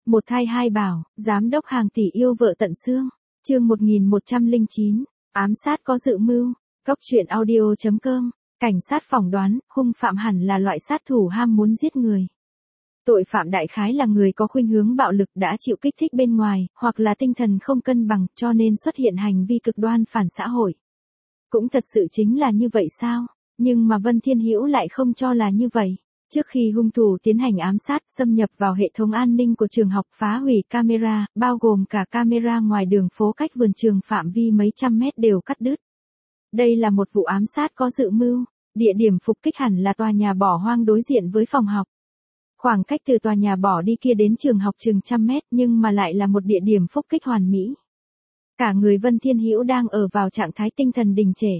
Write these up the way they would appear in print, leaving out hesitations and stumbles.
Một thai hai bảo, giám đốc hàng tỷ yêu vợ tận xương. Chương 1109, ám sát có dự mưu. Cốc truyện audio.com. Cảnh sát phỏng đoán, hung phạm hẳn là loại sát thủ ham muốn giết người. Tội phạm đại khái là người có khuynh hướng bạo lực đã chịu kích thích bên ngoài, hoặc là tinh thần không cân bằng, cho nên xuất hiện hành vi cực đoan phản xã hội. Cũng thật sự chính là như vậy sao? Nhưng mà Vân Thiên Hữu lại không cho là như vậy. Trước khi hung thủ tiến hành ám sát, xâm nhập vào hệ thống an ninh của trường học, phá hủy camera, bao gồm cả camera ngoài đường phố cách vườn trường phạm vi mấy trăm mét đều cắt đứt. Đây là một vụ ám sát có dự mưu. Địa điểm phục kích hẳn là tòa nhà bỏ hoang đối diện với phòng học. Khoảng cách từ tòa nhà bỏ đi kia đến trường học chừng trăm mét, nhưng mà lại là một địa điểm phục kích hoàn mỹ. Cả người Vân Thiên Hữu đang ở vào trạng thái tinh thần đình trệ.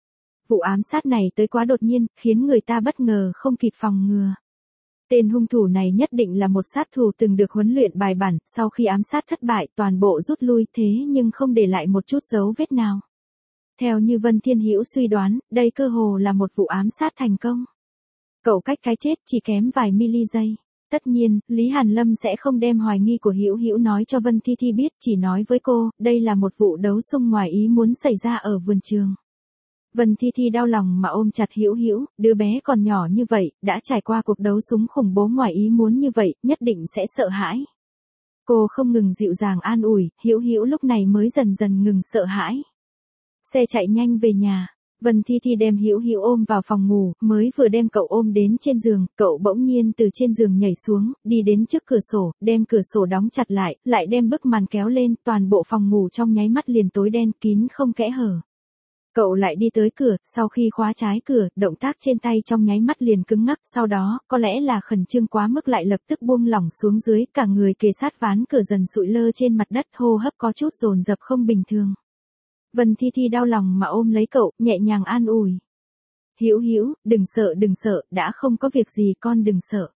Vụ ám sát này tới quá đột nhiên, khiến người ta bất ngờ không kịp phòng ngừa. Tên hung thủ này nhất định là một sát thủ từng được huấn luyện bài bản, sau khi ám sát thất bại toàn bộ rút lui, thế nhưng không để lại một chút dấu vết nào. Theo như Vân Thiên Hữu suy đoán, đây cơ hồ là một vụ ám sát thành công. Cậu cách cái chết chỉ kém vài mili giây. Tất nhiên, Lý Hàn Lâm sẽ không đem hoài nghi của Hữu Hữu nói cho Vân Thi Thi biết, chỉ nói với cô, đây là một vụ đấu xung ngoài ý muốn xảy ra ở vườn trường. Vân Thi Thi đau lòng mà ôm chặt Hữu Hữu, đứa bé còn nhỏ như vậy, đã trải qua cuộc đấu súng khủng bố ngoài ý muốn như vậy, nhất định sẽ sợ hãi. Cô không ngừng dịu dàng an ủi, Hữu Hữu lúc này mới dần dần ngừng sợ hãi. Xe chạy nhanh về nhà. Vân Thi Thi đem Hữu Hữu ôm vào phòng ngủ, mới vừa đem cậu ôm đến trên giường, cậu bỗng nhiên từ trên giường nhảy xuống, đi đến trước cửa sổ, đem cửa sổ đóng chặt lại đem bức màn kéo lên, toàn bộ phòng ngủ trong nháy mắt liền tối đen kín không kẽ hở. Cậu lại đi tới cửa, sau khi khóa trái cửa, động tác trên tay trong nháy mắt liền cứng ngắc, sau đó, có lẽ là khẩn trương quá mức lại lập tức buông lỏng xuống dưới, cả người kề sát ván cửa dần sụi lơ trên mặt đất, hô hấp có chút dồn dập không bình thường. Vân Thi Thi đau lòng mà ôm lấy cậu, nhẹ nhàng an ủi. Hữu Hữu, đừng sợ, đã không có việc gì, con đừng sợ.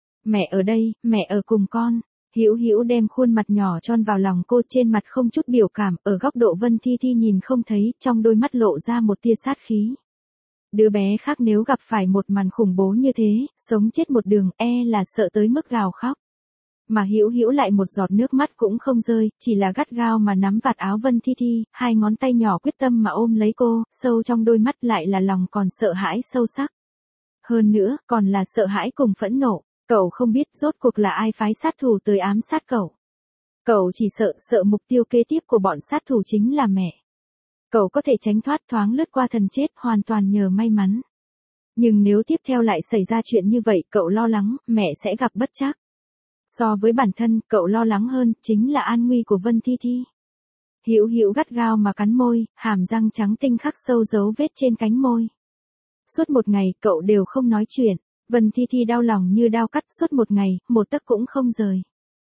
Mẹ ở đây, mẹ ở cùng con. Hữu Hữu đem khuôn mặt nhỏ tròn vào lòng cô, trên mặt không chút biểu cảm, ở góc độ Vân Thi Thi nhìn không thấy, trong đôi mắt lộ ra một tia sát khí. Đứa bé khác nếu gặp phải một màn khủng bố như thế, sống chết một đường, là sợ tới mức gào khóc. Mà Hữu Hữu lại một giọt nước mắt cũng không rơi, chỉ là gắt gao mà nắm vạt áo Vân Thi Thi, hai ngón tay nhỏ quyết tâm mà ôm lấy cô, sâu trong đôi mắt lại là lòng còn sợ hãi sâu sắc. Hơn nữa, còn là sợ hãi cùng phẫn nộ, cậu không biết rốt cuộc là ai phái sát thủ tới ám sát cậu. Cậu chỉ sợ mục tiêu kế tiếp của bọn sát thủ chính là mẹ. Cậu có thể tránh thoát thoáng lướt qua thần chết hoàn toàn nhờ may mắn. Nhưng nếu tiếp theo lại xảy ra chuyện như vậy, cậu lo lắng, mẹ sẽ gặp bất trắc. So với bản thân, cậu lo lắng hơn, chính là an nguy của Vân Thi Thi. Hữu Hữu gắt gao mà cắn môi, hàm răng trắng tinh khắc sâu dấu vết trên cánh môi. Suốt một ngày, cậu đều không nói chuyện. Vân Thi Thi đau lòng như đao cắt, suốt một ngày, một tấc cũng không rời.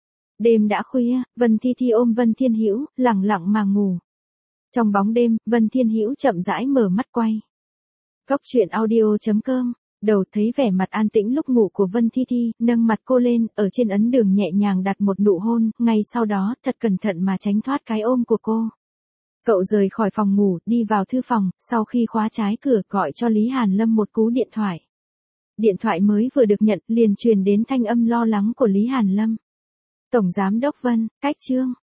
Đêm đã khuya, Vân Thi Thi ôm Vân Thiên Hữu, lẳng lặng mà ngủ. Trong bóng đêm, Vân Thiên Hữu chậm rãi mở mắt quay. Cốc truyện audio.com. Đầu thấy vẻ mặt an tĩnh lúc ngủ của Vân Thi Thi, nâng mặt cô lên, ở trên ấn đường nhẹ nhàng đặt một nụ hôn, ngay sau đó, thật cẩn thận mà tránh thoát cái ôm của cô. Cậu rời khỏi phòng ngủ, đi vào thư phòng, sau khi khóa trái cửa, gọi cho Lý Hàn Lâm một cú điện thoại. Điện thoại mới vừa được nhận, liền truyền đến thanh âm lo lắng của Lý Hàn Lâm. Tổng giám đốc Vân, cách Trương,